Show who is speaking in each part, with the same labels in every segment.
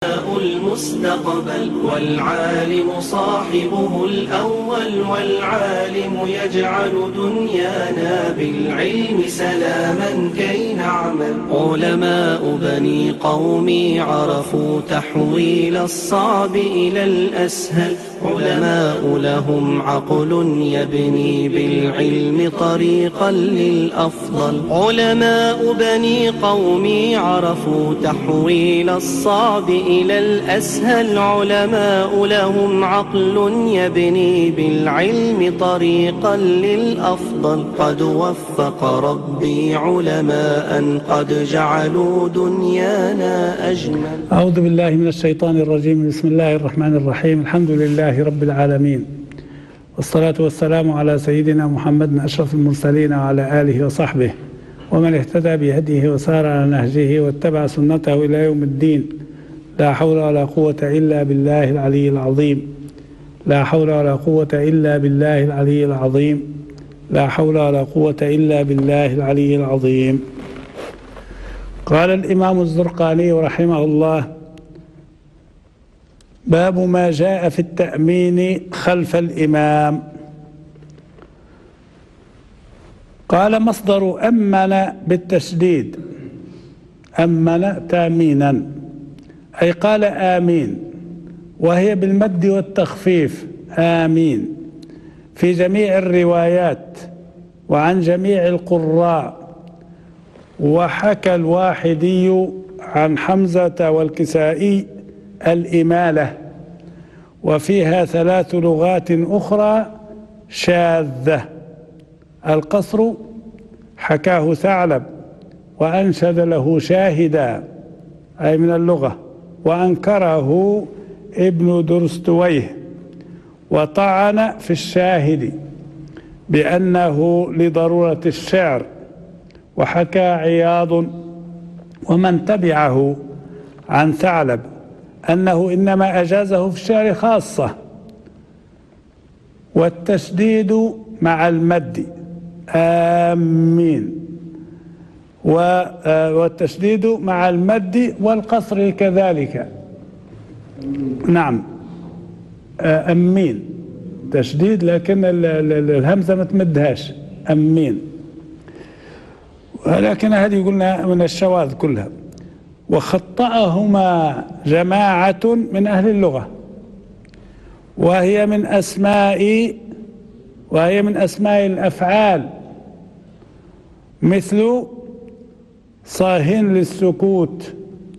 Speaker 1: المستقبل والعالم صاحبه الأول، والعالم يجعل دنيانا بالعلم سلاما كي نعمل. علماء بني قومي عرفوا تحويل الصعب إلى الأسهل، علماء لهم عقل يبني بالعلم طريقا للأفضل. علماء بني قومي عرفوا تحويل الصعب إلى الأسهل، علماء لهم عقل يبني بالعلم طريقا للأفضل. قد وفق ربي علماء قد جعلوا دنيانا أجمل.
Speaker 2: أعوذ بالله من الشيطان الرجيم. بسم الله الرحمن الرحيم. الحمد لله رب العالمين، والصلاة والسلام على سيدنا محمد أشرف المرسلين وعلى آله وصحبه ومن اهتدى بهديه وسار على نهجه واتبع سنته إلى يوم الدين. لا حول ولا قوة إلا بالله العلي العظيم. لا حول ولا قوة إلا بالله العلي العظيم. لا حول ولا قوة إلا بالله العلي العظيم. قال الإمام الزرقاني رحمه الله: باب ما جاء في التأمين خلف الإمام. قال: مصدر أمن بالتشديد، أمن تأمينا، أي قال آمين، وهي بالمد والتخفيف آمين في جميع الروايات وعن جميع القراء. وحكى الواحدي عن حمزة والكسائي الإمالة، وفيها 3 لغات أخرى شاذة. القصر حكاه ثعلب وأنشد له شاهدا، أي من اللغة، وأنكره ابن درستويه، وطعن في الشاهد بأنه لضرورة الشعر. وحكى عياض ومن تبعه عن ثعلب أنه إنما أجازه في الشعر خاصة. والتشديد مع المد آمين، والتشديد مع المد والقصر كذلك. نعم، أمين تشديد، لكن الهمزة ما تمدهاش، أمين. ولكن هذه قلنا من الشواذ كلها. وخطأهما جماعة من أهل اللغة، وهي من أسماء الأفعال، مثل صاهن للسكوت.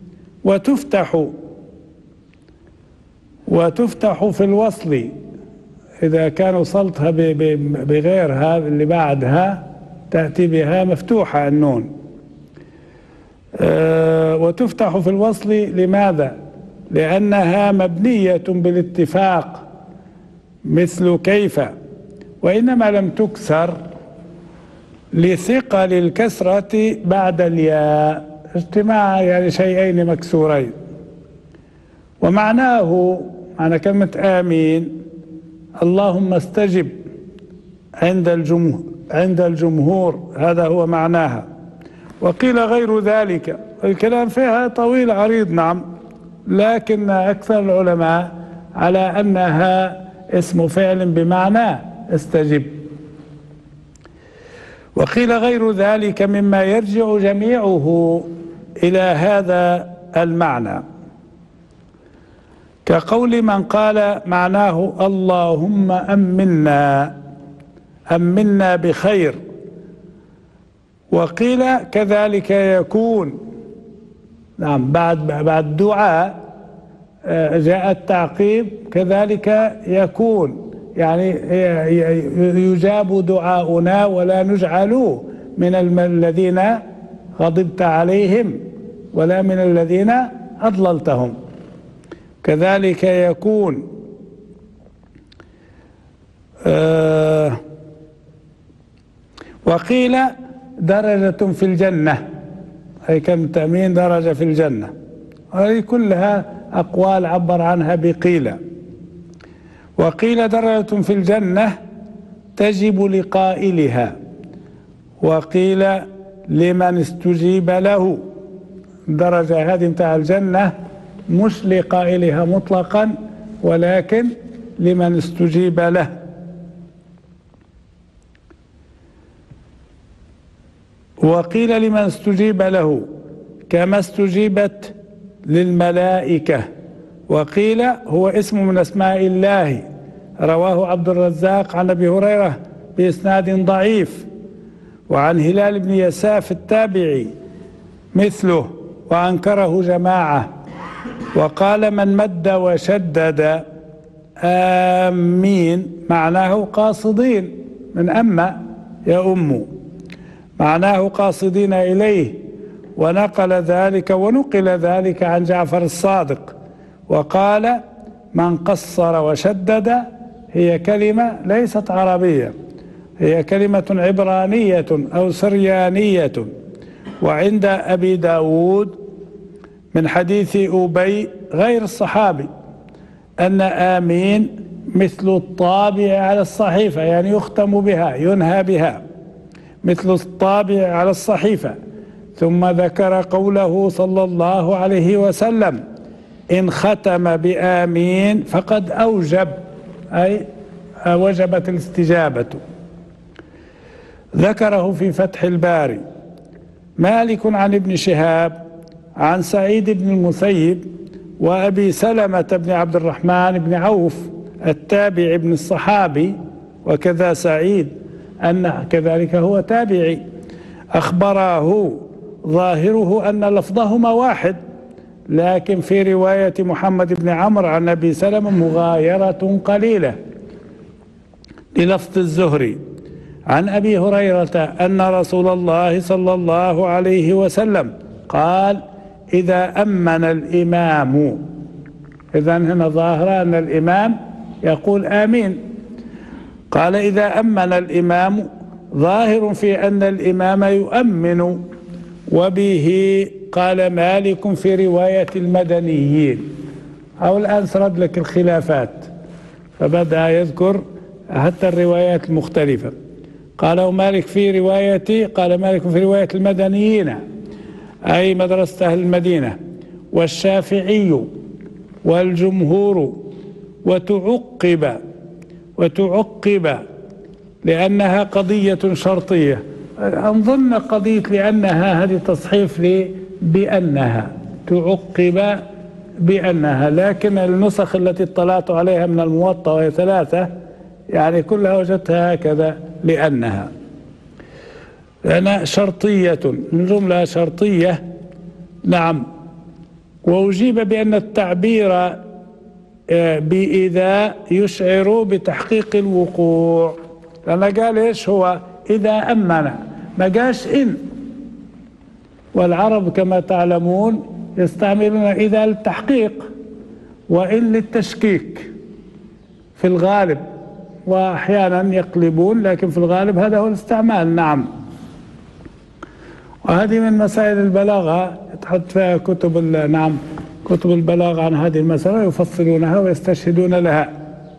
Speaker 2: وتفتح في الوصل إذا كان وصلتها بغيرها اللي بعدها تأتي بها مفتوحة النون. وتفتح في الوصل لماذا؟ لأنها مبنية بالاتفاق مثل كيف، وإنما لم تكسر لثقل الكسرة بعد الياء، اجتماع يعني شيئين مكسورين. ومعناه، معنى كلمة آمين، اللهم استجب عند الجمهور، هذا هو معناها. وقيل غير ذلك، الكلام فيها طويل عريض، نعم، لكن أكثر العلماء على أنها اسم فعل بمعنى استجب. وقيل غير ذلك مما يرجع جميعه إلى هذا المعنى، كقول من قال معناه اللهم أمنا بخير. وقيل كذلك يكون، نعم، بعد دعاء جاء التعقيب كذلك يكون، يعني يجاب دعاؤنا ولا نجعل من الذين غضبت عليهم ولا من الذين أضللتهم. كذلك يكون. وقيل درجة في الجنة، أي كم تأمين درجة في الجنة. هذه كلها أقوال عبر عنها بقيل. وقيل درجة في الجنة تجب لقائلها. وقيل لمن استجيب له، درجة هذه متاع الجنة مش لقائلها مطلقا ولكن لمن استجيب له. وقيل لمن استجيب له كما استجيبت للملائكة، وقيل هو اسم من أسماء الله، رواه عبد الرزاق عن أبي هريرة بإسناد ضعيف، وعن هلال بن يساف التابعي مثله وأنكره جماعة. وقال من مد وشدد آمين معناه قاصدين، من أما يؤم معناه قاصدين إليه، ونقل ذلك عن جعفر الصادق. وقال من قصر وشدد هي كلمة ليست عربية، هي كلمة عبرانية أو سريانية. وعند أبي داود من حديث أبي غير الصحابي أن آمين مثل الطابع على الصحيفة، يعني يختم بها ينهى بها مثل الطابع على الصحيفة. ثم ذكر قوله صلى الله عليه وسلم إن ختم بآمين فقد أوجب، أي وجبت الاستجابة. ذكره في فتح الباري. مالك عن ابن شهاب عن سعيد بن المسيب وأبي سلمة بن عبد الرحمن بن عوف التابع ابن الصحابي، وكذا سعيد أن كذلك هو تابعي، أخبراه ظاهره أن لفظهما واحد، لكن في رواية محمد بن عمرو عن أبي سلمة مغايرة قليلة بلفظ الزهري عن أبي هريرة أن رسول الله صلى الله عليه وسلم قال إذا أمن الإمام، إذن هنا ظاهرة أن الإمام يقول آمين. قال إذا أمن الإمام ظاهر في أن الإمام يؤمن، وبه قال مالك في رواية المدنيين. أو الآن سرد لك الخلافات، فبدأ يذكر حتى الروايات المختلفة. قال مالك في رواية المدنيين أي مدرسة أهل المدينة، والشافعي والجمهور، وتعقب لأنها قضية شرطية. أظن قضية لأنها هذه تصحيف بأنها، تعقب بأنها، لكن النسخ التي اطلعت عليها من الموطأ وهي 3 يعني كلها وجدتها هكذا لأنها، لأنها شرطية، الجملة شرطية. نعم. وأجيب بأن التعبير بإذا يشعر بتحقيق الوقوع، لأن قال إيش هو إذا أمن، ما قالش إن. والعرب كما تعلمون يستعملون إذا للتحقيق وإن للتشكيك في الغالب، وأحيانا يقلبون، لكن في الغالب هذا هو الاستعمال. نعم. وهذه من مسائل البلاغة تحط فيها كتب البلاغة عن هذه المسألة يفصلونها ويستشهدون لها.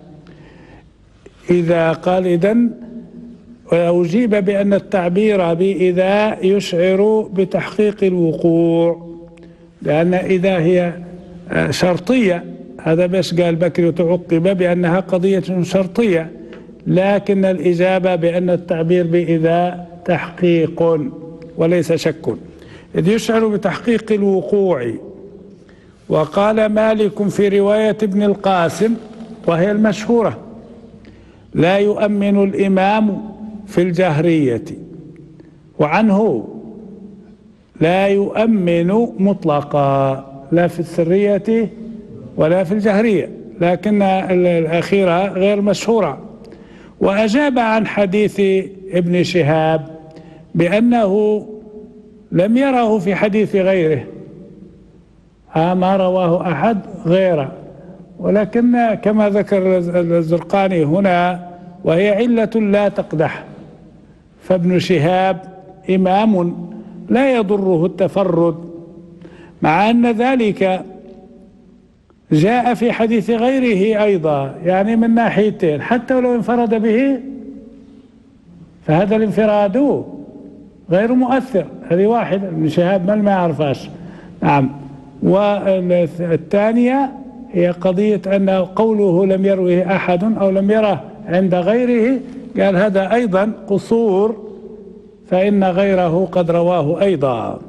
Speaker 2: إذا قال إذن وأجيب بأن التعبير بإذا يشعر بتحقيق الوقوع، لأن إذا هي شرطية، هذا باش قال بكري وتعقب بأنها قضية شرطية، لكن الإجابة بأن التعبير بإذا تحقيق وليس شك، إذ يشعر بتحقيق الوقوع. وقال مالك في رواية ابن القاسم وهي المشهورة لا يؤمن الإمام في الجهرية، وعنه لا يؤمن مطلقا لا في السرية ولا في الجهرية، لكن الأخيرة غير مشهورة. وأجاب عن حديث ابن شهاب بأنه لم يره في حديث غيره، ما رواه أحد غيره، ولكن كما ذكر الزرقاني هنا وهي علة لا تقدح، فابن شهاب إمام لا يضره التفرد، مع أن ذلك جاء في حديث غيره أيضا، يعني من ناحيتين، حتى ولو انفرد به فهذا الانفراد غير مؤثر. هذه واحدة ابن شهاب ما يعرفهاش. نعم. والثانية هي قضية أن قوله لم يروه أحد أو لم يره عند غيره، قال هذا أيضا قصور، فإن غيره قد رواه أيضا،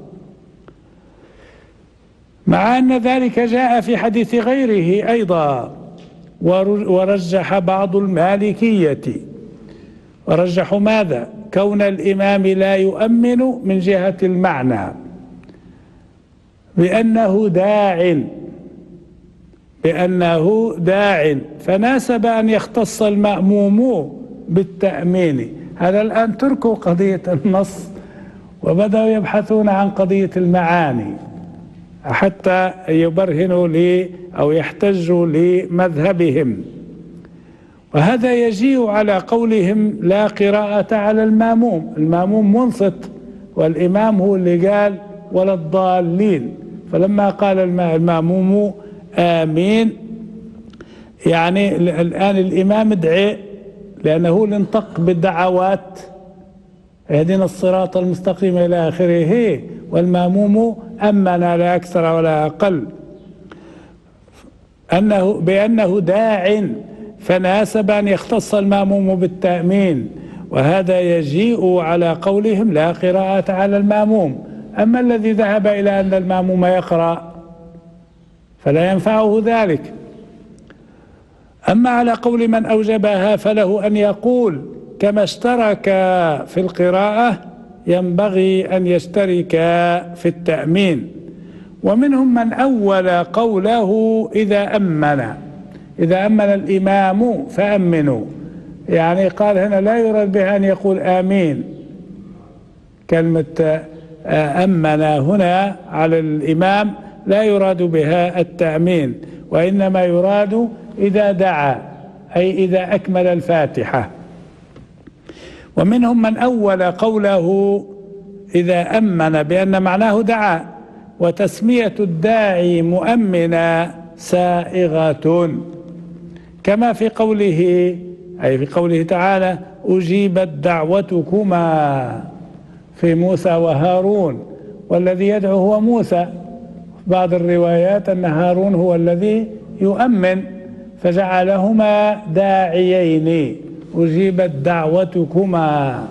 Speaker 2: مع أن ذلك جاء في حديث غيره أيضا. ورجح بعض المالكية، ورجحوا ماذا؟ كون الإمام لا يؤمن من جهة المعنى، بأنه داع، فناسب أن يختص المأموم بالتأمين. هذا الآن تركوا قضية النص وبدأوا يبحثون عن قضية المعاني حتى يبرهنوا لي أو يحتجوا لمذهبهم، وهذا يجيء على قولهم لا قراءة على الماموم. الماموم منصت والإمام هو اللي قال ولا الضالين، فلما قال الماموم آمين يعني الآن الإمام ادعي، لأنه هو اللي انطق بالدعوات اهدنا الصراط المستقيم إلى آخره، والماموم أمن لا أكثر ولا أقل، بأنه داع، فناسب أن يختص الماموم بالتأمين، وهذا يجيء على قولهم لا قراءة على الماموم. أما الذي ذهب إلى أن الماموم يقرأ فلا ينفعه ذلك. أما على قول من أوجبها فله أن يقول كما اشترك في القراءة ينبغي أن يشترك في التأمين. ومنهم من أول قوله إذا أمن الإمام فأمنوا، يعني قال هنا لا يراد بها أن يقول آمين، كلمة أمن هنا على الإمام لا يراد بها التأمين، وإنما يراد إذا دعا، أي إذا أكمل الفاتحة. ومنهم من أول قوله إذا أمن بأن معناه دعا، وتسمية الداعي مؤمنا سائغة، كما في قوله، أي في قوله تعالى أجيبت دعوتكما في موسى وهارون، والذي يدعو هو موسى. بعض الروايات أن هارون هو الذي يؤمن فجعلهما داعيين، أجيبت دعوتكما.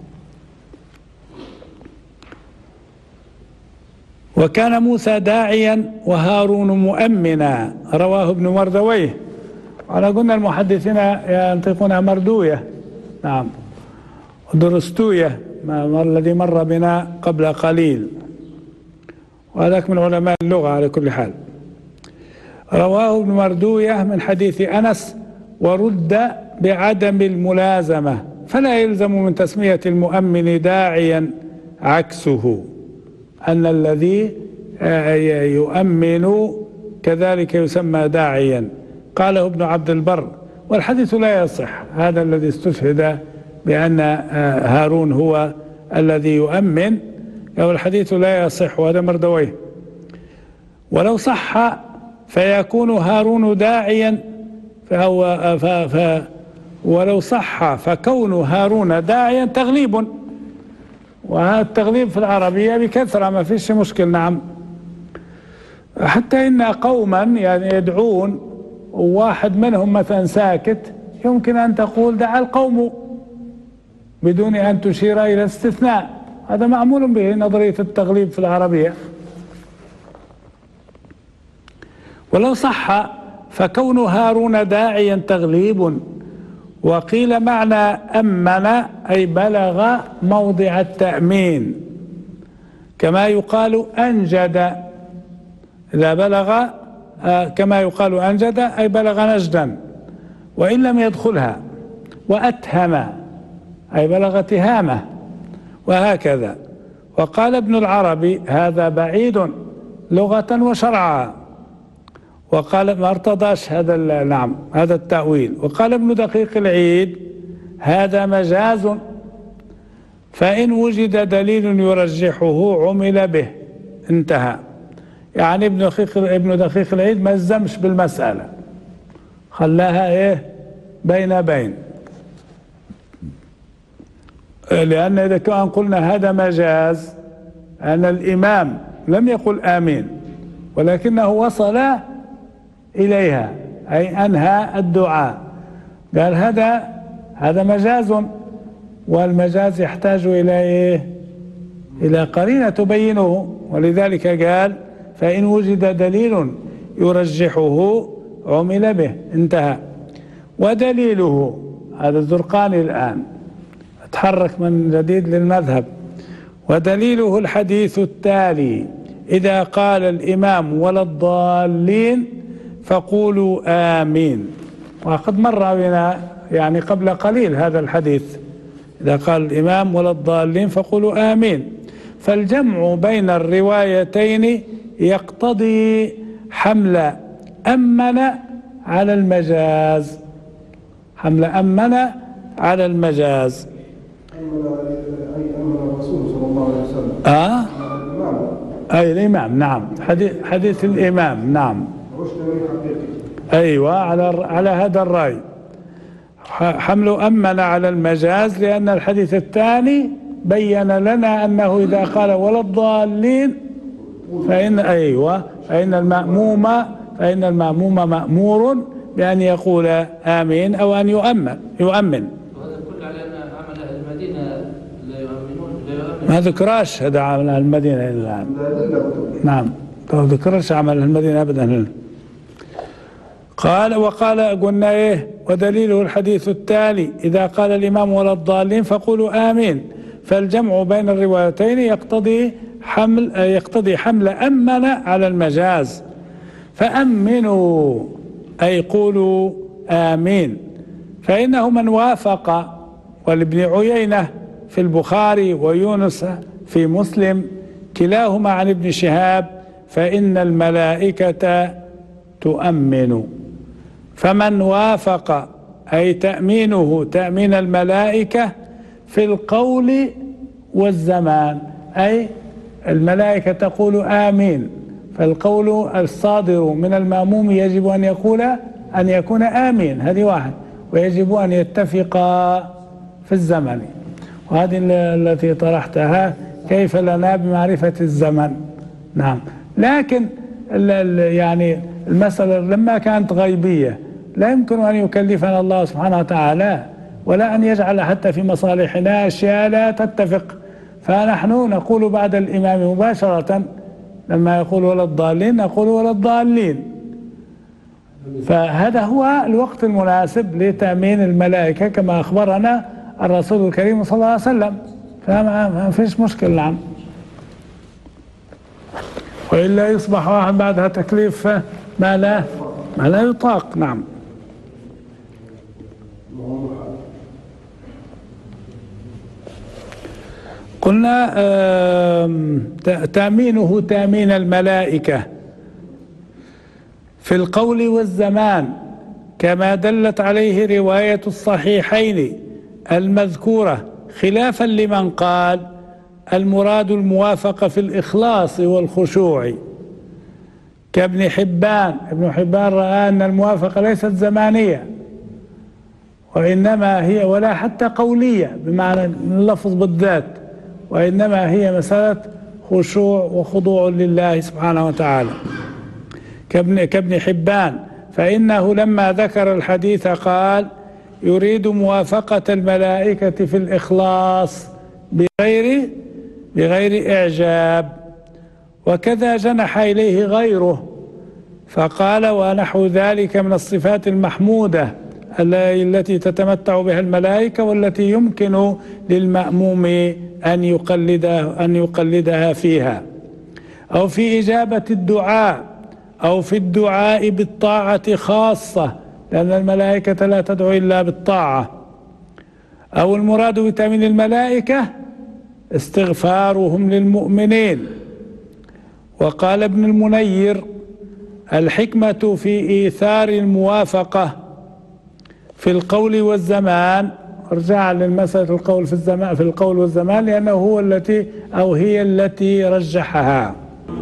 Speaker 2: وكان موسى داعيا وهارون مؤمنا، رواه ابن مردويه. وأنا قلنا المحدثين ينطقونها مردوية، نعم، ودرستوية الذي مر بنا قبل قليل، وهذاك من علماء اللغة على كل حال. رواه ابن مردوية من حديث أنس، ورد بعدم الملازمة، فلا يلزم من تسمية المؤمن داعيا عكسه، أن الذي يؤمن كذلك يسمى داعيا. قاله ابن عبد البر، والحديث لا يصح، هذا الذي استشهد بأن هارون هو الذي يؤمن، الحديث لا يصح، وهذا مردويه. ولو صح فيكون هارون داعيا، ولو صح فكون هارون داعيا تغليب، وهذا التغليب في العربية بكثرة ما فيش مشكل، نعم. حتى إن قوما يعني يدعون وواحد منهم مثلا ساكت، يمكن أن تقول دعا القوم بدون أن تشير إلى استثناء، هذا معمول به نظرية التغليب في العربية. ولو صح فكون هارون داعيا تغليب. وقيل معنى أمن أي بلغ موضع التأمين، كما يقال أنجد، إذا بلغ كما يقال أنجد أي بلغ نجدا وإن لم يدخلها. وأتهم أي بلغ تهامة، وهكذا. وقال ابن العربي هذا بعيد لغة وشرعا، وقال ما ارتضاش هذا، نعم، هذا التأويل. وقال ابن دقيق العيد هذا مجاز، فإن وجد دليل يرجحه عمل به، انتهى. يعني ابن دقيق العيد ما الزمش بالمسألة، خلاها ايه بين بين، لأن إذا كان قلنا هذا مجاز، أن الإمام لم يقل آمين ولكنه وصل إليها أي أنهى الدعاء. قال هذا مجاز، والمجاز يحتاج إلى إيه؟ إلى قرينة تبينه، ولذلك قال فإن وجد دليل يرجحه عمل به، انتهى. ودليله هذا الزرقاني الآن تحرك من جديد للمذهب. ودليله الحديث التالي: إذا قال الإمام ولا الضالين فقولوا آمين. وقد مر بنا يعني قبل قليل هذا الحديث، إذا قال الإمام ولا الضالين فقولوا آمين. فالجمع بين الروايتين يقتضي حمل أمن على المجاز، حمل أمن على المجاز.
Speaker 3: أمن الرسول صلى الله عليه وسلم
Speaker 2: أي الإمام، نعم، حديث الإمام، نعم، أيوة، على هذا الرأي حمل أمن على المجاز، لأن الحديث الثاني بين لنا أنه إذا قال ولا الضالين فإن المأموم مأمور بأن يقول آمين أو أن يؤمن.
Speaker 4: وهذا كل على أن عمل أهل المدينة لا يؤمنون.
Speaker 2: ما ذكرش هذا عمل أهل المدينة إلا الآن. نعم، ما ذكرش عمل أهل المدينة أبدا. وقال قلنا إيه؟ ودليله الحديث التالي: إذا قال الإمام ولا الضالين فقولوا آمين. فالجمع بين الروايتين يقتضي حمل أمن على المجاز. فأمنوا أي قولوا آمين. فإنه من وافق، والابن عيينة في البخاري ويونس في مسلم كلاهما عن ابن شهاب، فإن الملائكة تؤمن. فمن وافق أي تأمينه تأمين الملائكة في القول والزمان، أي الملائكة تقول آمين، فالقول الصادر من المأموم يجب أن يكون آمين، هذه واحد، ويجب أن يتفقا في الزمن. وهذه التي طرحتها: كيف لنا بمعرفة الزمن؟ نعم، لكن يعني المسألة لما كانت غيبية لا يمكن أن يكلفنا الله سبحانه وتعالى، ولا أن يجعل حتى في مصالحنا أشياء لا تتفق، فنحن نقول بعد الإمام مباشرة لما يقول ولا الضالين نقول ولا الضالين. فهذا هو الوقت المناسب لتأمين الملائكة كما أخبرنا الرسول الكريم صلى الله عليه وسلم، فما فيش مشكلة. نعم، وإلا يصبح واحد بعدها تكليف ما لا يطاق. نعم. قلنا تأمينه تأمين الملائكة في القول والزمان، كما دلت عليه رواية الصحيحين المذكورة، خلافا لمن قال المراد الموافقة في الإخلاص والخشوع كابن حبان. ابن حبان رأى أن الموافقة ليست زمانية، وإنما هي ولا حتى قولية بمعنى اللفظ بالذات، وإنما هي مسألة خشوع وخضوع لله سبحانه وتعالى كابن حبان. فإنه لما ذكر الحديث قال يريد موافقة الملائكة في الإخلاص بغير إعجاب، وكذا جنح إليه غيره فقال ونحو ذلك من الصفات المحمودة التي تتمتع بها الملائكة، والتي يمكن للمأموم أن يقلدها فيها، أو في إجابة الدعاء، أو في الدعاء بالطاعة خاصة، لأن الملائكة لا تدعو إلا بالطاعة. أو المراد بتأمين الملائكة استغفارهم للمؤمنين. وقال ابن المنير الحكمة في إيثار الموافقة في القول والزمان، ارجع للمسألة في القول والزمان، لأنه هو هي التي رجحها.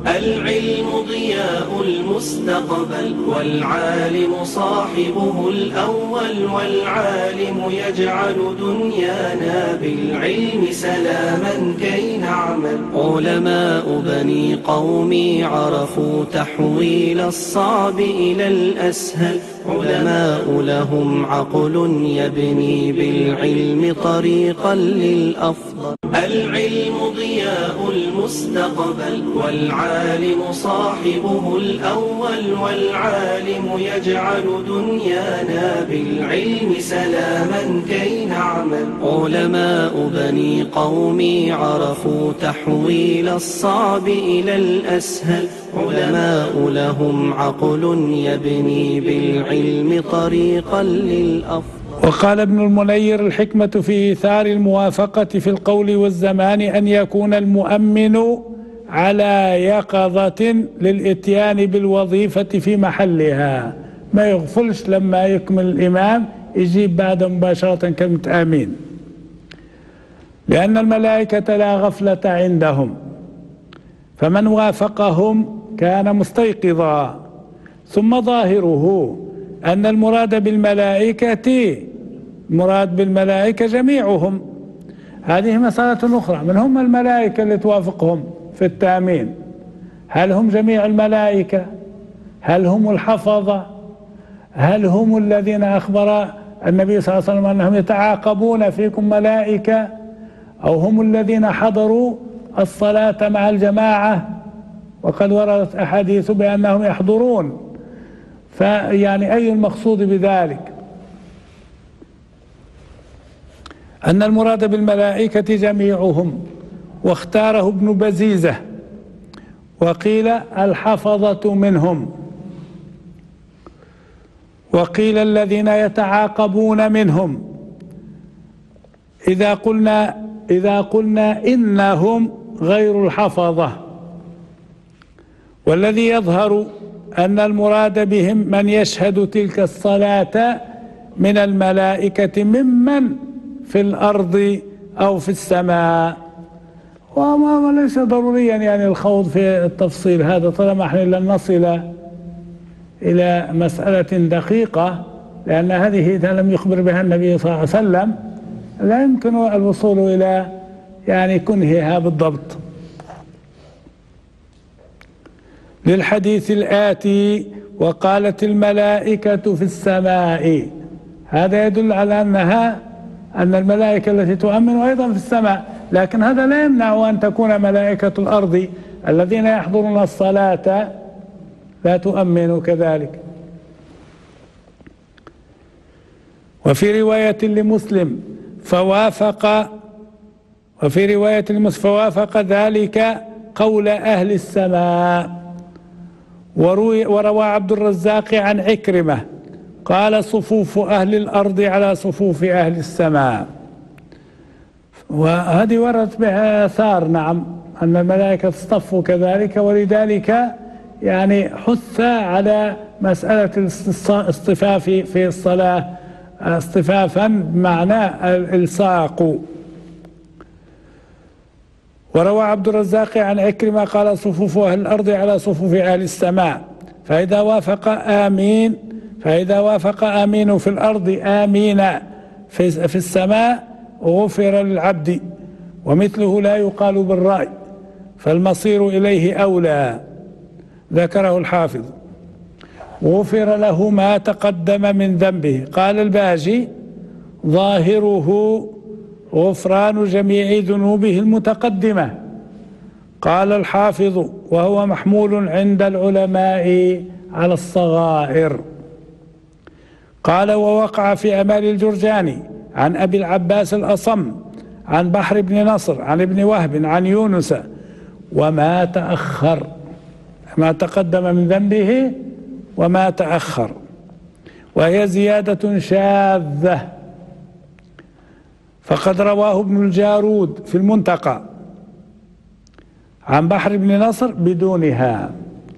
Speaker 1: العلم ضياء المستقبل والعالم صاحبه الأول، والعالم يجعل دنيانا بالعلم سلاما كي نعمل. علماء بني قومي عرفوا تحويل الصعب إلى الأسهل، علماء لهم عقل يبني بالعلم طريقا للأفضل. العلم ضياء المستقبل والعالم صاحبه الأول، والعالم يجعل دنيانا بالعلم سلاما كي نعمل. علماء بني قومي عرفوا تحويل الصعب إلى الأسهل، علماء لهم عقل يبني بالعلم طريقا للأفضل.
Speaker 2: وقال ابن المنير: الحكمة في إيثار الموافقة في القول والزمان أن يكون المؤمن على يقظة للإتيان بالوظيفة في محلها، ما يغفلش لما يكمل الإمام يجيب بعد مباشرة كلمة آمين، لأن الملائكة لا غفلة عندهم، فمن وافقهم كان مستيقظا. ثم ظاهره أن المراد بالملائكة جميعهم. هذه مسألة أخرى، من هم الملائكة اللي توافقهم في التأمين؟ هل هم جميع الملائكة؟ هل هم الحفظة؟ هل هم الذين أخبر النبي صلى الله عليه وسلم أنهم يتعاقبون فيكم ملائكة؟ أو هم الذين حضروا الصلاة مع الجماعة وقد وردت أحاديث بأنهم يحضرون؟ فيعني أي المقصود بذلك؟ أن المراد بالملائكة جميعهم، واختاره ابن بزيزة، وقيل الحفظة منهم، وقيل الذين يتعاقبون منهم. إذا قلنا إنهم غير الحفظة، والذي يظهر أن المراد بهم من يشهد تلك الصلاة من الملائكة ممن في الأرض أو في السماء. وما ليس ضروريا يعني الخوض في التفصيل هذا، طالما احنا لن نصل إلى مسألة دقيقة، لأن هذه إذا لم يخبر بها النبي صلى الله عليه وسلم لا يمكن الوصول إلى يعني كنهها بالضبط. للحديث الآتي: وقالت الملائكة في السماء، هذا يدل على أن الملائكة التي تؤمن أيضا في السماء، لكن هذا لا يمنع أن تكون ملائكة الأرض الذين يحضرون الصلاة لا تؤمن كذلك. وفي رواية لمسلم فوافق ذلك قول أهل السماء. وروى عبد الرزاق عن عكرمة قال: صفوف أهل الأرض على صفوف أهل السماء. وهذه وردت بها آثار، نعم، أن الملائكة اصطفوا كذلك، ولذلك يعني حث على مسألة الاصطفاف في الصلاة، اصطفافا بمعنى الإلصاق. وروى عبد الرزاق عن عكرمة قال: صفوف أهل الأرض على صفوف أهل السماء، فإذا وافق آمين في الأرض آمين في السماء غفر للعبد، ومثله لا يقال بالرأي، فالمصير إليه أولى. ذكره الحافظ. غفر له ما تقدم من ذنبه. قال الباجي: ظاهره غفران جميع ذنوبه المتقدمة. قال الحافظ: وهو محمول عند العلماء على الصغائر. قال: ووقع في أمال الجرجاني عن أبي العباس الأصم عن بحر بن نصر عن ابن وهب عن يونس: وما تأخر، ما تقدم من ذنبه وما تأخر. وهي زيادة شاذة، فقد رواه ابن الجارود في المنتقى عن بحر بن نصر بدونها،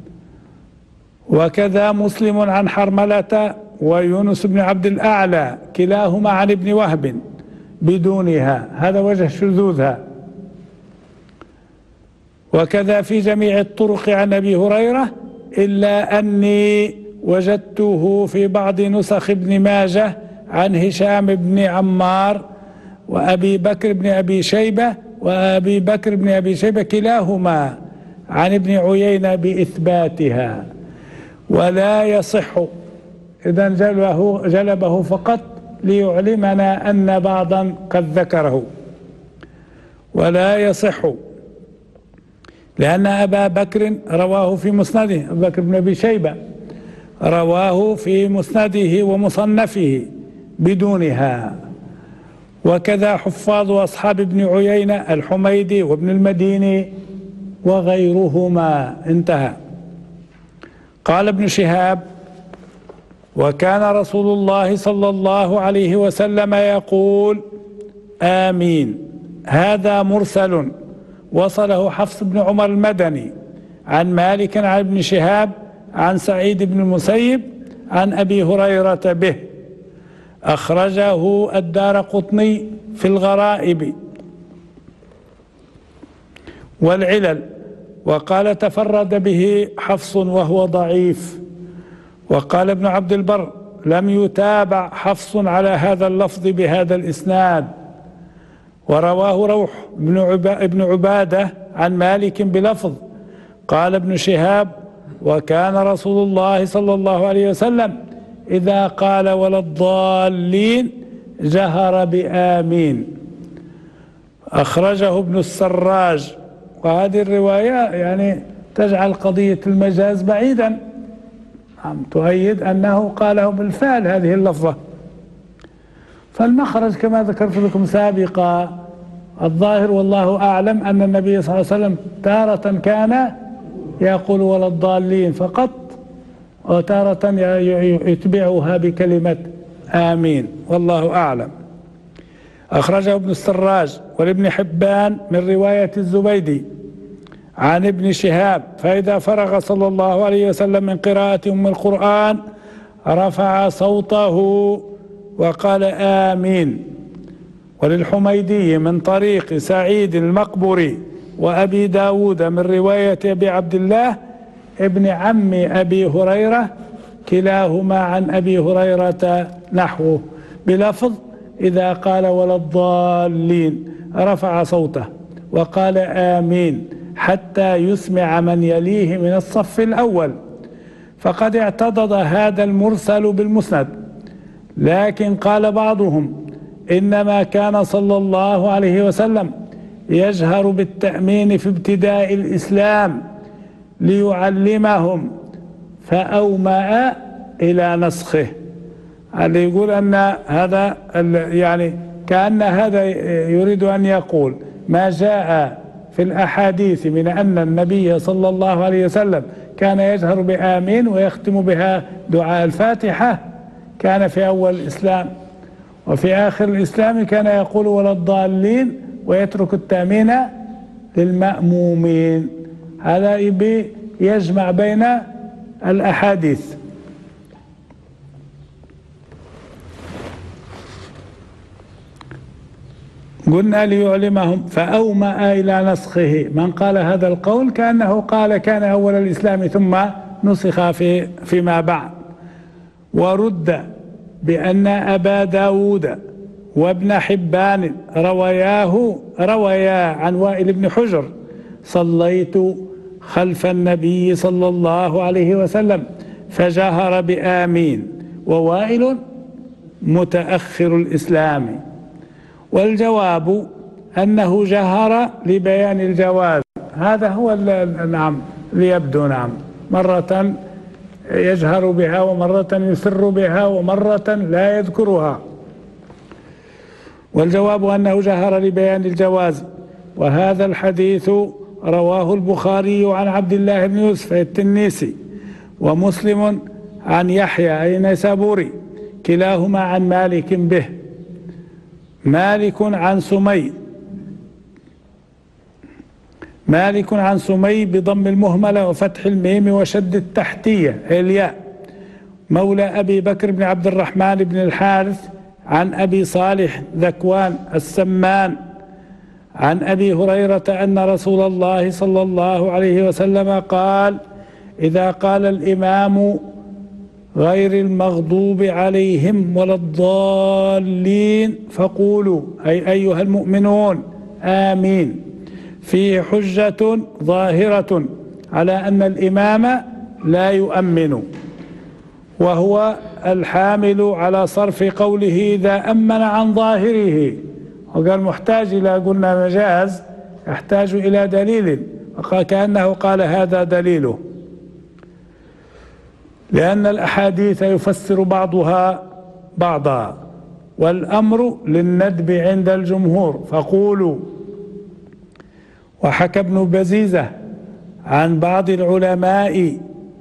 Speaker 2: وكذا مسلم عن حرملة ويونس بن عبد الأعلى كلاهما عن ابن وهب بدونها. هذا وجه شذوذها. وكذا في جميع الطرق عن أبي هريرة، إلا أني وجدته في بعض نسخ ابن ماجه عن هشام بن عمار وأبي بكر بن أبي شيبة كلاهما عن ابن عيينة بإثباتها، ولا يصح. إذن جلبه فقط ليعلمنا أن بعضا قد ذكره، ولا يصح لأن أبا بكر رواه في مسنده، أبو بكر بن أبي شيبة رواه في مسنده ومصنفه بدونها، وكذا حفاظ أصحاب ابن عيينة الحميدي وابن المديني وغيرهما. انتهى. قال ابن شهاب: وكان رسول الله صلى الله عليه وسلم يقول آمين. هذا مرسل وصله حفص بن عمر المدني عن مالك عن ابن شهاب عن سعيد بن المسيب عن أبي هريرة به، أخرجه الدارقطني في الغرائب والعلل، وقال تفرد به حفص وهو ضعيف. وقال ابن عبد البر: لم يتابع حفص على هذا اللفظ بهذا الإسناد. ورواه روح بن عبادة عن مالك بلفظ. قال ابن شهاب: وكان رسول الله صلى الله عليه وسلم إذا قال ولا الضالين جهر بآمين. أخرجه ابن السراج. وهذه الرواية يعني تجعل قضية المجاز بعيدا، تؤيد أنه قاله بالفعل هذه اللفظة. فالمخرج كما ذكرت لكم سابقا الظاهر والله أعلم أن النبي صلى الله عليه وسلم تارة كان يقول ولا الضالين فقط، وتارة يتبعها بكلمة آمين، والله أعلم. أخرجه ابن السراج ولابن حبان من رواية الزبيدي عن ابن شهاب: فإذا فرغ صلى الله عليه وسلم من قراءة القرآن رفع صوته وقال آمين. وللحميدي من طريق سعيد المقبري وأبي داود من رواية أبي عبد الله ابن عم أبي هريرة كلاهما عن أبي هريرة نحوه بلفظ: إذا قال ولا الضالين رفع صوته وقال آمين حتى يسمع من يليه من الصف الأول. فقد اعتضد هذا المرسل بالمسند، لكن قال بعضهم: إنما كان صلى الله عليه وسلم يجهر بالتأمين في ابتداء الإسلام ليعلمهم فأومأ إلى نسخه. اللي يقول أن هذا يعني كأن هذا يريد أن يقول ما جاء في الأحاديث من أن النبي صلى الله عليه وسلم كان يجهر بآمين ويختم بها دعاء الفاتحة كان في أول الإسلام، وفي آخر الإسلام كان يقول ولا الضالين ويترك التأمين للمأمومين. هذا يجمع بين الأحاديث. قلنا ليعلمهم فأومأ إلى نسخه. من قال هذا القول كأنه قال كان أول الإسلام ثم نسخ فيما بعد. ورد بأن أبا داود وابن حبان رويا عن وائل بن حجر: صليت خلف النبي صلى الله عليه وسلم فجهر بآمين، ووائل متأخر الإسلام. والجواب أنه جهر لبيان الجواز. هذا هو نعم ليبدو نعم مرة يجهر بها ومرة يسر بها ومرة لا يذكرها. والجواب أنه جهر لبيان الجواز. وهذا الحديث رواه البخاري عن عبد الله بن يوسف التنيسي، ومسلم عن يحيى أي نيسابوري، كلاهما عن مالك به. مالك عن سمي بضم المهملة وفتح الميم وشد التحتية الياء، مولى أبي بكر بن عبد الرحمن بن الحارث، عن أبي صالح ذكوان السمان عن أبي هريرة أن رسول الله صلى الله عليه وسلم قال: إذا قال الإمام غير المغضوب عليهم ولا الضالين فقولوا، أي أيها المؤمنون، آمين، فيه حجة ظاهرة على أن الإمام لا يؤمن، وهو الحامل على صرف قوله إذا أمن عن ظاهره. وقال محتاج إلى، قلنا مجاز، يحتاج إلى دليل، كأنه قال هذا دليله، لأن الأحاديث يفسر بعضها بعضا، والأمر للندب عند الجمهور فقولوا. وحكى ابن بزيزة عن بعض العلماء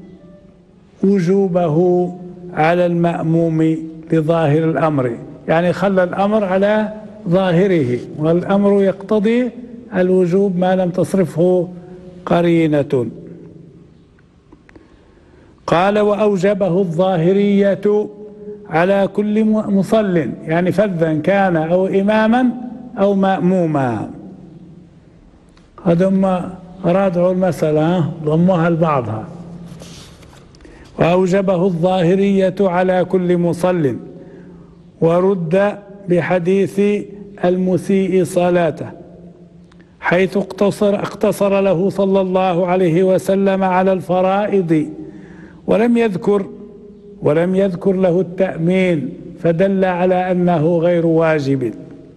Speaker 2: وجوبه على المأموم لظاهر الأمر، يعني خلى الأمر على ظاهره، والأمر يقتضي الوجوب ما لم تصرفه قرينة. قال: وأوجبه الظاهرية على كل مصل، يعني فذا كان أو إماما أو مأموما. هذم رادعوا المسألة، ضموها لبعضها. وأوجبه الظاهرية على كل مصل، ورد بحديث المسيء صلاته، حيث اقتصر له صلى الله عليه وسلم على الفرائض، ولم يذكر له التأمين، فدل على أنه غير واجب.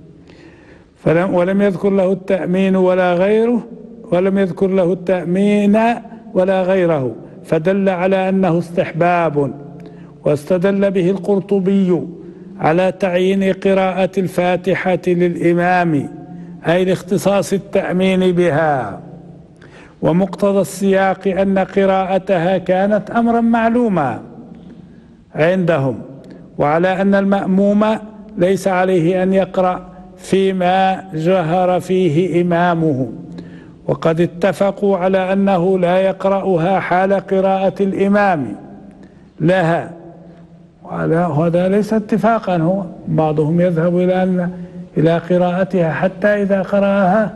Speaker 2: ولم يذكر له التأمين ولا غيره، ولم يذكر له التأمين ولا غيره، فدل على أنه استحباب. واستدل به القرطبي على تعيين قراءة الفاتحة للإمام، أي لاختصاص التأمين بها. ومقتضى السياق أن قراءتها كانت أمرا معلوما عندهم، وعلى أن المأموم ليس عليه أن يقرأ فيما جهر فيه إمامه، وقد اتفقوا على أنه لا يقرأها حال قراءة الإمام لها. وهذا ليس اتفاقا، هو بعضهم يذهب إلى قراءتها حتى إذا قرأها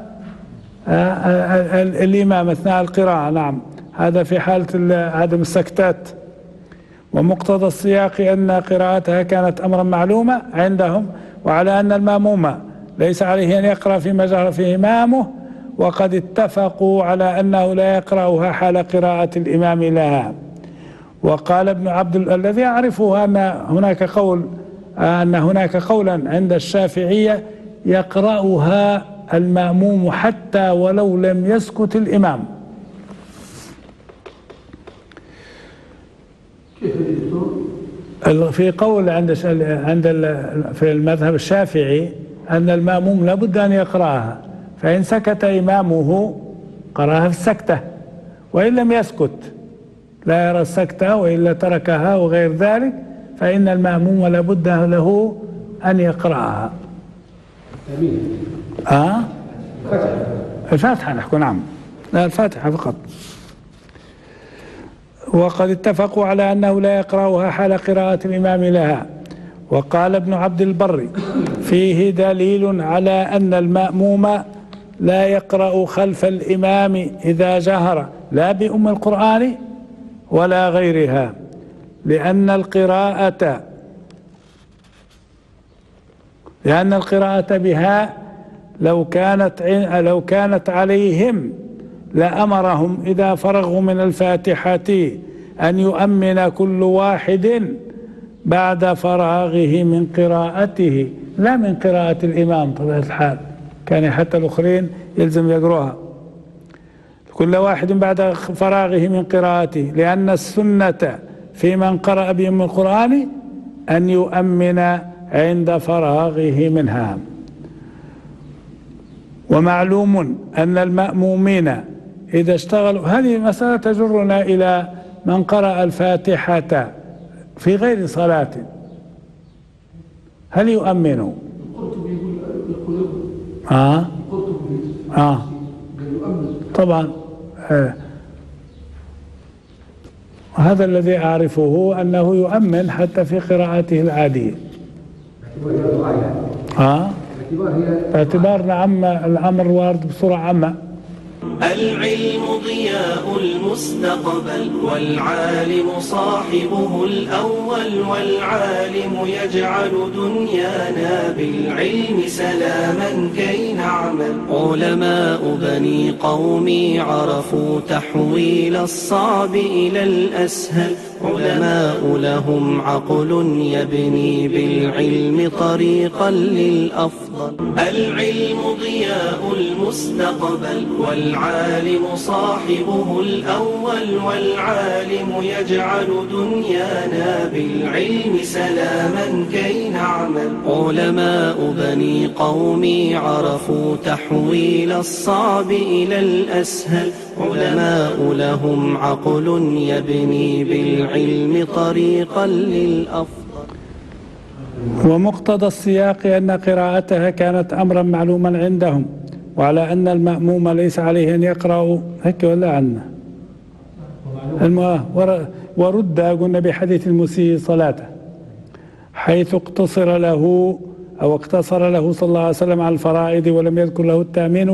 Speaker 2: الإمام أثناء القراءة. نعم، هذا في حالة عدم السكتات. ومقتضى السياق أن قراءتها كانت أمرا معلوما عندهم، وعلى أن المأموم ليس عليه أن يقرأ فيما جهر فيه إمامه، وقد اتفقوا على أنه لا يقرأها حال قراءة الإمام لها. وقال ابن عبد الذي أعرفه أن هناك قولا عند الشافعية يقرأها المأموم حتى ولو لم يسكت الإمام. في قول في المذهب الشافعي أن المأموم لابد أن يقرأها، فإن سكت إمامه قرأها في السكتة، وإن لم يسكت لا يرى السكتة وإلا تركها وغير ذلك، فإن المأموم لابد له أن يقرأها. الفاتحة نحكي، نعم، لا الفاتحة فقط. وقد اتفقوا على أنه لا يقرأها حال قراءة الإمام لها. وقال ابن عبد البر: فيه دليل على أن المأموم لا يقرأ خلف الإمام إذا جهر لا بأم القرآن ولا غيرها، لأن القراءة بها لو كانت عليهم لأمرهم إذا فرغوا من الفاتحة أن يؤمن كل واحد بعد فراغه من قراءته، لا من قراءة الإمام. طبعا الحال كان حتى الآخرين يلزم يقرأها، كل واحد بعد فراغه من قراءته، لأن السنة في من قرأ بأم القرآن أن يؤمن عند فراغه منها. ومعلوم أن المأمومين إذا اشتغلوا، هذه مسألة تجرنا إلى من قرأ الفاتحة في غير صلاة، هل يؤمنوا؟ طبعا هذا الذي أعرفه أنه يؤمن حتى في قراءته العادية. باعتبارنا عم الأمر وارد بصورة عامة.
Speaker 1: العلم ضياء المستقبل والعالم صاحبه الأول، والعالم يجعل دنيانا بالعلم سلاما كي نعمل. علماء بني قومي عرفوا تحويل الصعب إلى الأسهل، علماء لهم عقل يبني بالعلم طريقا للأفضل. العلم ضياء المستقبل والعالم صاحبه الأول، والعالم يجعل دنيانا بالعلم سلاما كي نعمل. علماء بني قومي عرفوا تحويل الصعب إلى الأسهل، علماء لهم عقل يبني بالعلم طريقا للأفضل.
Speaker 2: ومقتضى السياق أن قراءتها كانت أمرا معلوما عندهم، وعلى أن المأموم ليس عليه أن يقرأ هيك ولا عنا ورد قلنا بحديث المسيء صلاته، حيث اقتصر له صلى الله عليه وسلم على الفرائض ولم يذكر له التأمين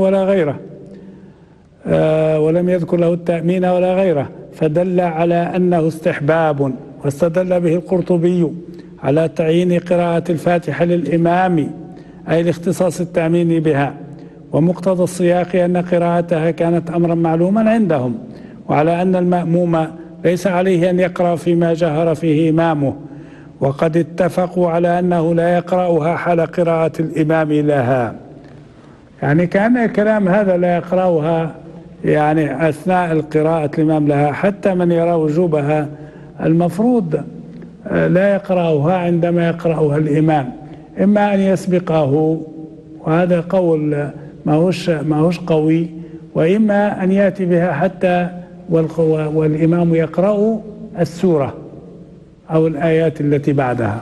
Speaker 2: ولا غيره، فدل على أنه استحباب. واستدل به القرطبي على تعيين قراءة الفاتحة للإمام، أي لاختصاص التأمين بها. ومقتضى السياق أن قراءتها كانت أمرا معلوما عندهم، وعلى أن المأموم ليس عليه أن يقرأ فيما جهر فيه إمامه، وقد اتفقوا على أنه لا يقرأها حال قراءة الإمام لها. يعني كان الكلام هذا لا يقرأها يعني أثناء القراءة الإمام لها، حتى من يرى وجوبها المفروض لا يقرأها عندما يقرأها الإمام، إما أن يسبقه وهذا قول ما هوش قوي، وإما أن يأتي بها حتى والإمام يقرأ السورة أو الآيات التي بعدها.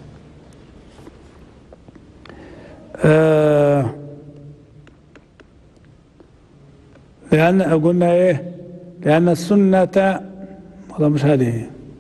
Speaker 2: لأن قلنا إيه؟ لأن السنة والله مش هذه.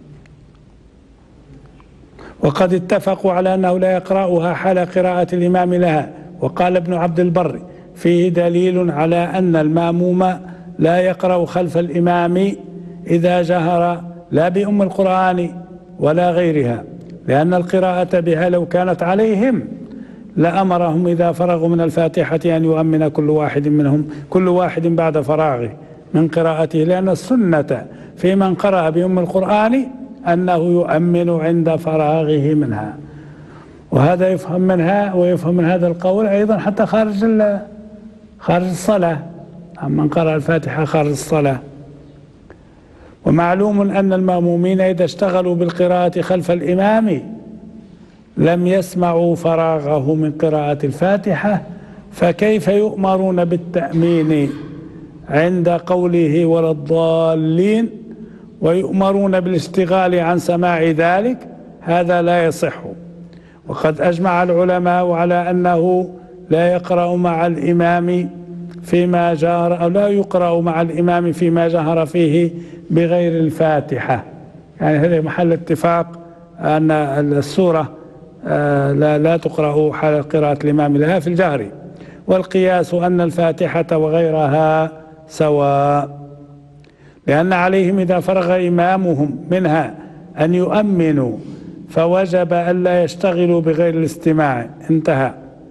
Speaker 2: وقد اتفقوا على أنه لا يقرأها حال قراءة الإمام لها. وقال ابن عبد البر: فيه دليل على أن المأموم لا يقرأ خلف الإمام إذا جهر لا بأم القرآن ولا غيرها، لأن القراءة بها لو كانت عليهم لأمرهم إذا فرغوا من الفاتحة أن يؤمن كل واحد بعد فراغه من قراءته، لأن السنة في من قرأ بأم القرآن أنه يؤمن عند فراغه منها. وهذا يفهم منها ويفهم من هذا القول أيضا حتى خارج الصلاة، من قرأ الفاتحة خارج الصلاة. ومعلوم أن المأمومين إذا اشتغلوا بالقراءة خلف الإمام لم يسمعوا فراغه من قراءة الفاتحة، فكيف يؤمرون بالتأمين عند قوله ولا الضالين ويؤمرون بالاشتغال عن سماع ذلك؟ هذا لا يصح. وقد أجمع العلماء على أنه لا يقرأ مع الإمام فيما جهر، أو لا يقرأ مع الإمام فيما جهر فيه بغير الفاتحة. يعني هذا محل اتفاق أن السورة لا تقرأ حال قراءة الإمام لها في الجهر. والقياس أن الفاتحة وغيرها سواء، لأن عليهم إذا فرغ إمامهم منها أن يؤمنوا، فوجب ألا يشتغلوا بغير الاستماع. انتهى.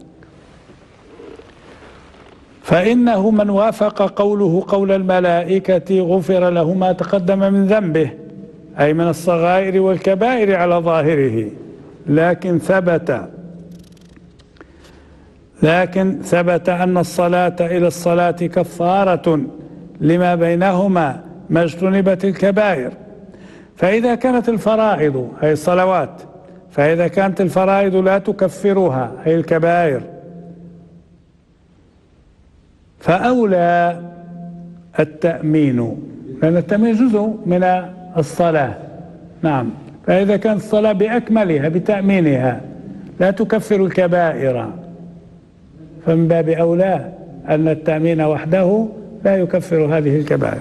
Speaker 2: فإنه من وافق قوله قول الملائكة غفر له ما تقدم من ذنبه، أي من الصغائر والكبائر على ظاهره، لكن ثبت أن الصلاة إلى الصلاة كفارة لما بينهما ما اجتنبت الكبائر. فإذا كانت الفرائض أي الصلوات، فإذا كانت الفرائض لا تكفرها أي الكبائر، فأولى التأمين، لأن التأمين جزء من الصلاة. نعم. فإذا كانت الصلاة بأكملها بتأمينها لا تكفر الكبائر، فمن باب أولى أن التأمين وحده لا يكفر هذه الكبائر.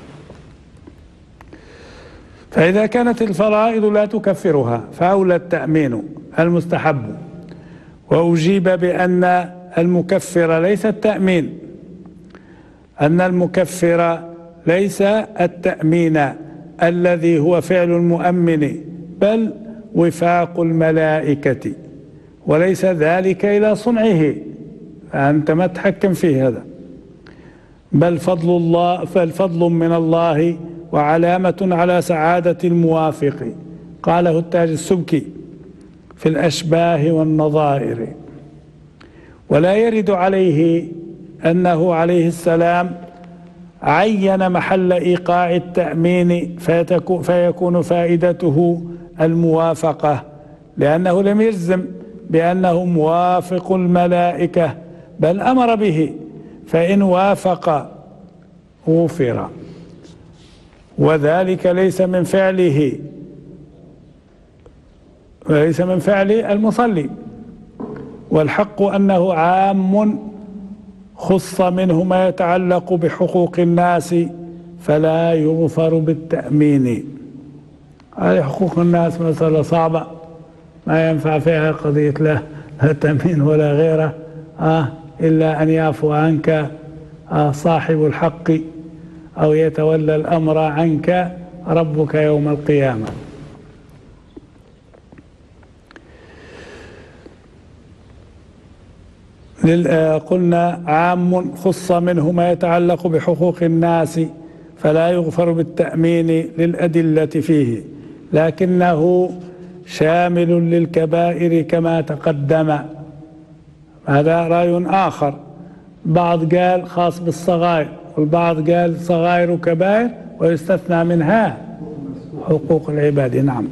Speaker 2: فإذا كانت الفرائض لا تكفرها فأولى التأمين المستحب. وأجيب بأن المكفر ليس التأمين، أن المكفر ليس التأمين الذي هو فعل المؤمن، بل وفاق الملائكة، وليس ذلك إلى صنعه، أنت ما تحكم في هذا، بل فالفضل من الله وعلامة على سعادة الموافق، قاله التاج السبكي في الأشباه والنظائر. ولا يرد عليه أنه عليه السلام عين محل إيقاع التأمين فيكون فائدته الموافقة، لأنه لم يجزم بأنه موافق الملائكة، بل أمر به، فإن وافق غفر، وذلك ليس من فعل المصلي. والحق أنه عام خص منه ما يتعلق بحقوق الناس فلا يغفر بالتأمين. هذه حقوق الناس مسألة صعبة ما ينفع فيها قضية لا تأمين ولا غيره، إلا أن يعفو عنك صاحب الحق أو يتولى الأمر عنك ربك يوم القيامة. قلنا عام خص منه ما يتعلق بحقوق الناس فلا يغفر بالتأمين للأدلة فيه، لكنه شامل للكبائر كما تقدم. هذا رأي آخر، بعض قال خاص بالصغائر، والبعض قال صغائر وكبائر ويستثنى منها حقوق العباد. نعم،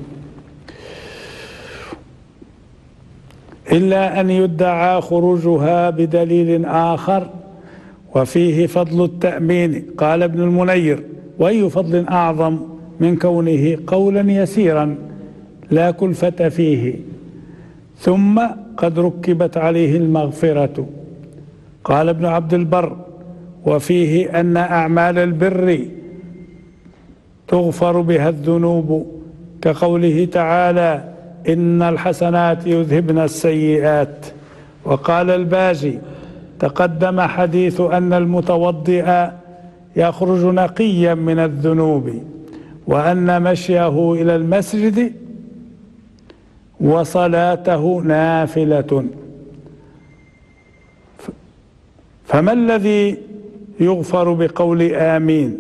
Speaker 2: إلا أن يدعى خروجها بدليل آخر وفيه فضل التأمين. قال ابن المنير: وأي فضل أعظم من كونه قولا يسيرا لا كلفة فيه، ثم قد ركبت عليه المغفرة. قال ابن عبد البر: وفيه أن أعمال البر تغفر بها الذنوب، كقوله تعالى: إن الحسنات يذهبن السيئات. وقال الباجي: تقدم حديث أن المتوضئ يخرج نقيا من الذنوب، وأن مشيه إلى المسجد وصلاته نافلة. فما الذي يغفر بقول آمين؟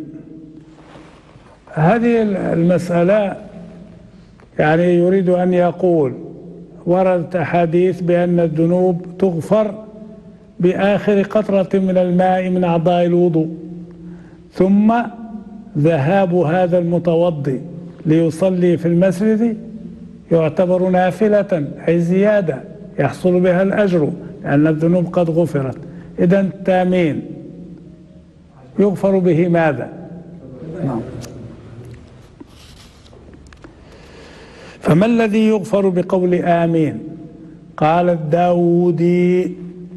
Speaker 2: هذه المسألة يعني يريد أن يقول وردت أحاديث بأن الذنوب تغفر بآخر قطرة من الماء من أعضاء الوضوء، ثم ذهاب هذا المتوضي ليصلي في المسجد يعتبر نافلة، أي زيادة يحصل بها الأجر لأن الذنوب قد غفرت. إذن التامين يغفر به ماذا؟ نعم. فما الذي يغفر بقول آمين؟ قال الداودي: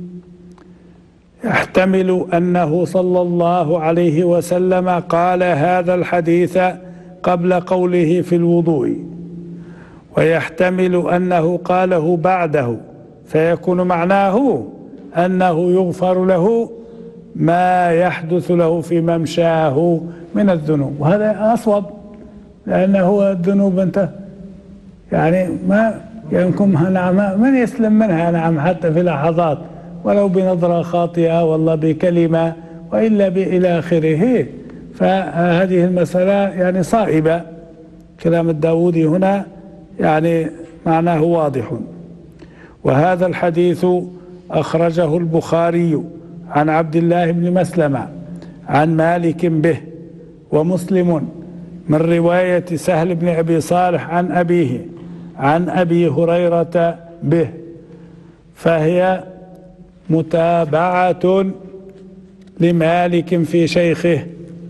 Speaker 2: يحتمل أنه صلى الله عليه وسلم قال هذا الحديث قبل قوله في الوضوء، ويحتمل أنه قاله بعده، فيكون معناه أنه يغفر له ما يحدث له في ممشاه من الذنوب. وهذا أصوب، لأنه الذنوب أنت يعني ما ينكمها، نعم، من يسلم منها، نعم، حتى في لحظات، ولو بنظرة خاطئة والله بكلمة وإلا إلى آخره. فهذه المسألة يعني صائبة. كلام الداودي هنا يعني معناه واضح. وهذا الحديث أخرجه البخاري عن عبد الله بن مسلمة عن مالك به، ومسلم من رواية سهل بن أبي صالح عن أبيه عن أبي هريرة به، فهي متابعة لمالك في شيخه.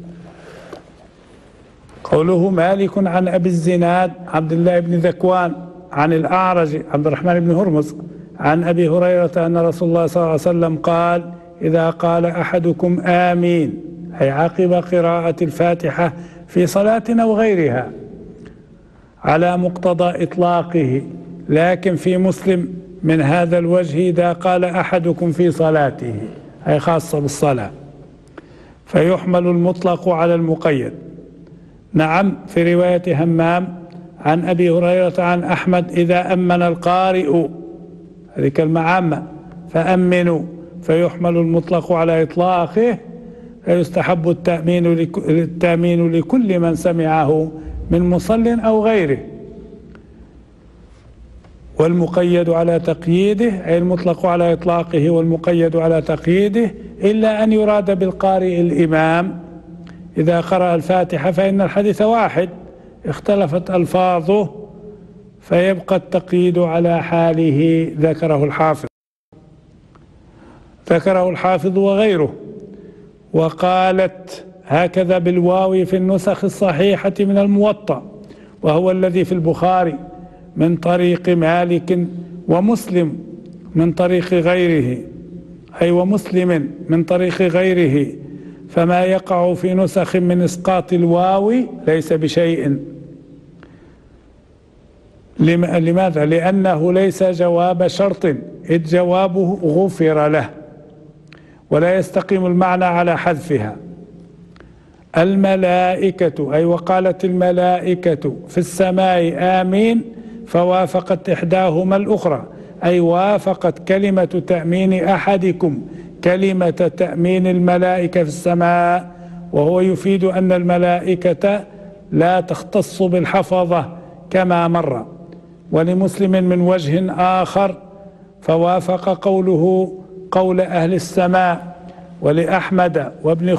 Speaker 2: قوله مالك عن أبي الزناد عبد الله بن ذكوان عن الأعرج عبد الرحمن بن هرمز عن أبي هريرة أن رسول الله صلى الله عليه وسلم قال: إذا قال أحدكم آمين، أي عقب قراءة الفاتحة في صلاة أو غيرها، على مقتضى إطلاقه، لكن في مسلم من هذا الوجه إذا قال أحدكم في صلاته، أي خاصة بالصلاة، فيحمل المطلق على المقيد. نعم، في رواية همام عن أبي هريرة عن أحمد: إذا أمن القارئ، هذه كلمة عامة، فأمنوا، فيحمل المطلق على إطلاقه، فيستحب التأمين لكل من سمعه من مصل أو غيره. والمقيد على تقييده، أي المطلق على إطلاقه والمقيد على تقييده، إلا أن يراد بالقارئ الإمام إذا قرأ الفاتحة، فإن الحديث واحد اختلفت ألفاظه فيبقى التقييد على حاله. ذكره الحافظ وغيره. وقالت هكذا بالواو في النسخ الصحيحة من الموطأ، وهو الذي في البخاري من طريق مالك ومسلم من طريق غيره، أي ومسلم من طريق غيره، فما يقع في نسخ من إسقاط الواو ليس بشيء. لماذا؟ لأنه ليس جواب شرط، إذ جوابه غفر له، ولا يستقيم المعنى على حذفها. الملائكة، أي وقالت الملائكة في السماء آمين، فوافقت إحداهما الأخرى، أي وافقت كلمة تأمين أحدكم كلمة تأمين الملائكة في السماء، وهو يفيد أن الملائكة لا تختص بالحفظة كما مر. ولمسلم من وجه آخر فوافق قوله قول أهل السماء، ولأحمد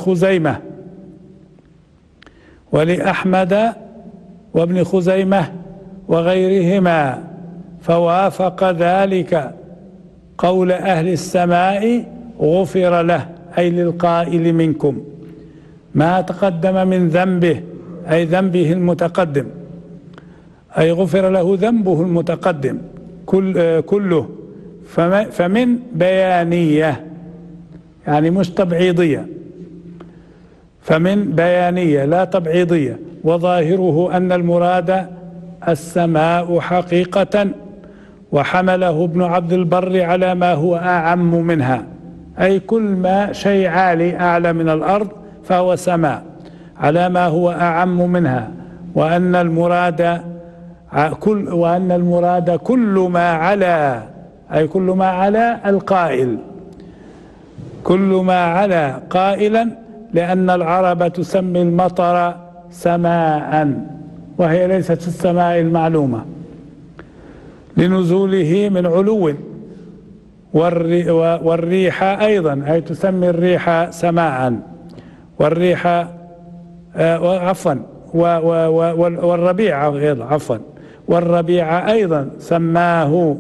Speaker 2: وابن خزيمة وغيرهما فوافق ذلك قول أهل السماء غفر له، أي للقائل منكم ما تقدم من ذنبه، أي ذنبه المتقدم، أي غفر له ذنبه المتقدم كله. فمن بيانية، يعني مش تبعيضية، فمن بيانية لا تبعيضية. وظاهره أن المراد السماء حقيقة، وحمله ابن عبد البر على ما هو أعم منها، أي كل ما شيء عالي أعلى من الأرض فهو سماء، على ما هو أعم منها، وأن المراد كل ما علا، أي كل ما علا القائل، كل ما علا قائلا، لأن العرب تسمي المطر سماء، وهي ليست السماء المعلومة، لنزوله من علو. والريح أيضا، أي تسمي الريح سماء، والريح عفوا والربيع أيضا، عفوا والربيع أيضا سماه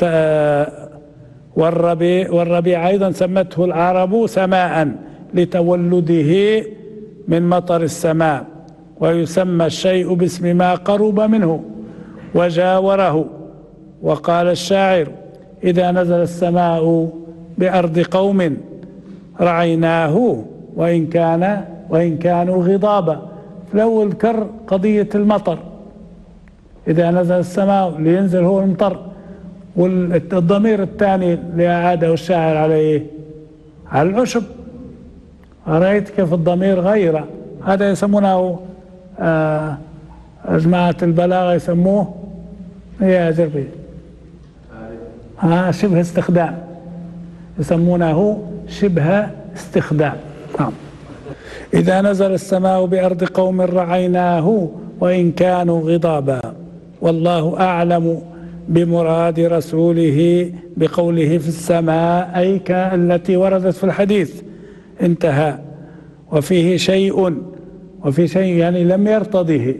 Speaker 2: والربيع أيضا سمته العرب سماء لتولده من مطر السماء. ويسمى الشيء باسم ما قرب منه وجاوره. وقال الشاعر: إذا نزل السماء بأرض قوم رعيناه وإن كانوا غضابا. لو الكر قضية المطر، إذا نزل السماء لينزل هو المطر. والضمير الثاني اللي أعاده الشاعر عليه على العشب. رأيت كيف الضمير غيره، هذا يسمونه جماعة البلاغة يسموه يا جربي شبه استخدام، يسمونه شبه استخدام. إذا نزل السماء بأرض قوم رعيناه وإن كانوا غضابا. والله أعلم بمراد رسوله بقوله في السماء، أي التي وردت في الحديث، انتهى. وفي شيء يعني لم يرتضيه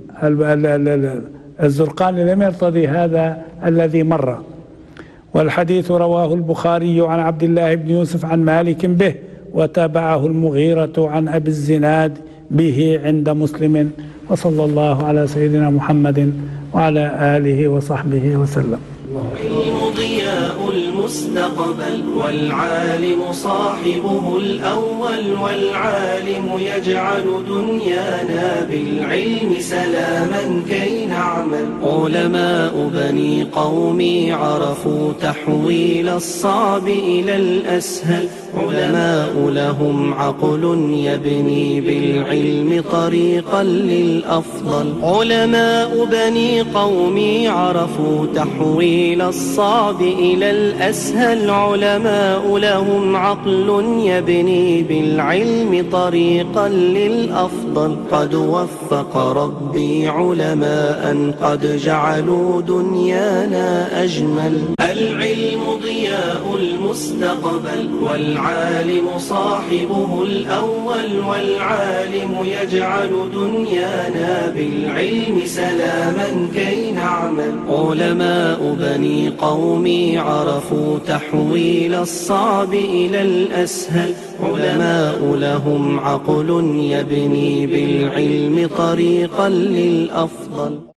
Speaker 2: الزرقاني، لم يرتضي هذا الذي مر. والحديث رواه البخاري عن عبد الله بن يوسف عن مالك به، وتابعه المغيرة عن أبي الزناد به عند مسلم. وصلى الله على سيدنا محمد وعلى آله وصحبه وسلم.
Speaker 1: ضياء المستقبل والعالم صاحبه الأول والعالم يجعل دنيانا بالعلم سلاما كي نعمل. علماء بني قومي عرفوا تحويل الصعب إلى الأسهل. علماء لهم عقل يبني بالعلم طريقا للأفضل. علماء بني قومي عرفوا تحويل الصعب إلى الأسهل. علماء لهم عقل يبني بالعلم طريقا للأفضل. قد وفق ربي علماء قد جعلوا دنيانا أجمل. العلم ضياء المستقبل والعالم صاحبه الأول والعالم يجعل دنيانا بالعلم سلاما كي نعمل. علماء بني قومي عرفوا تحويل الصعب إلى الأسهل. علماء لهم عقل يبني بالعلم طريقا للأفضل.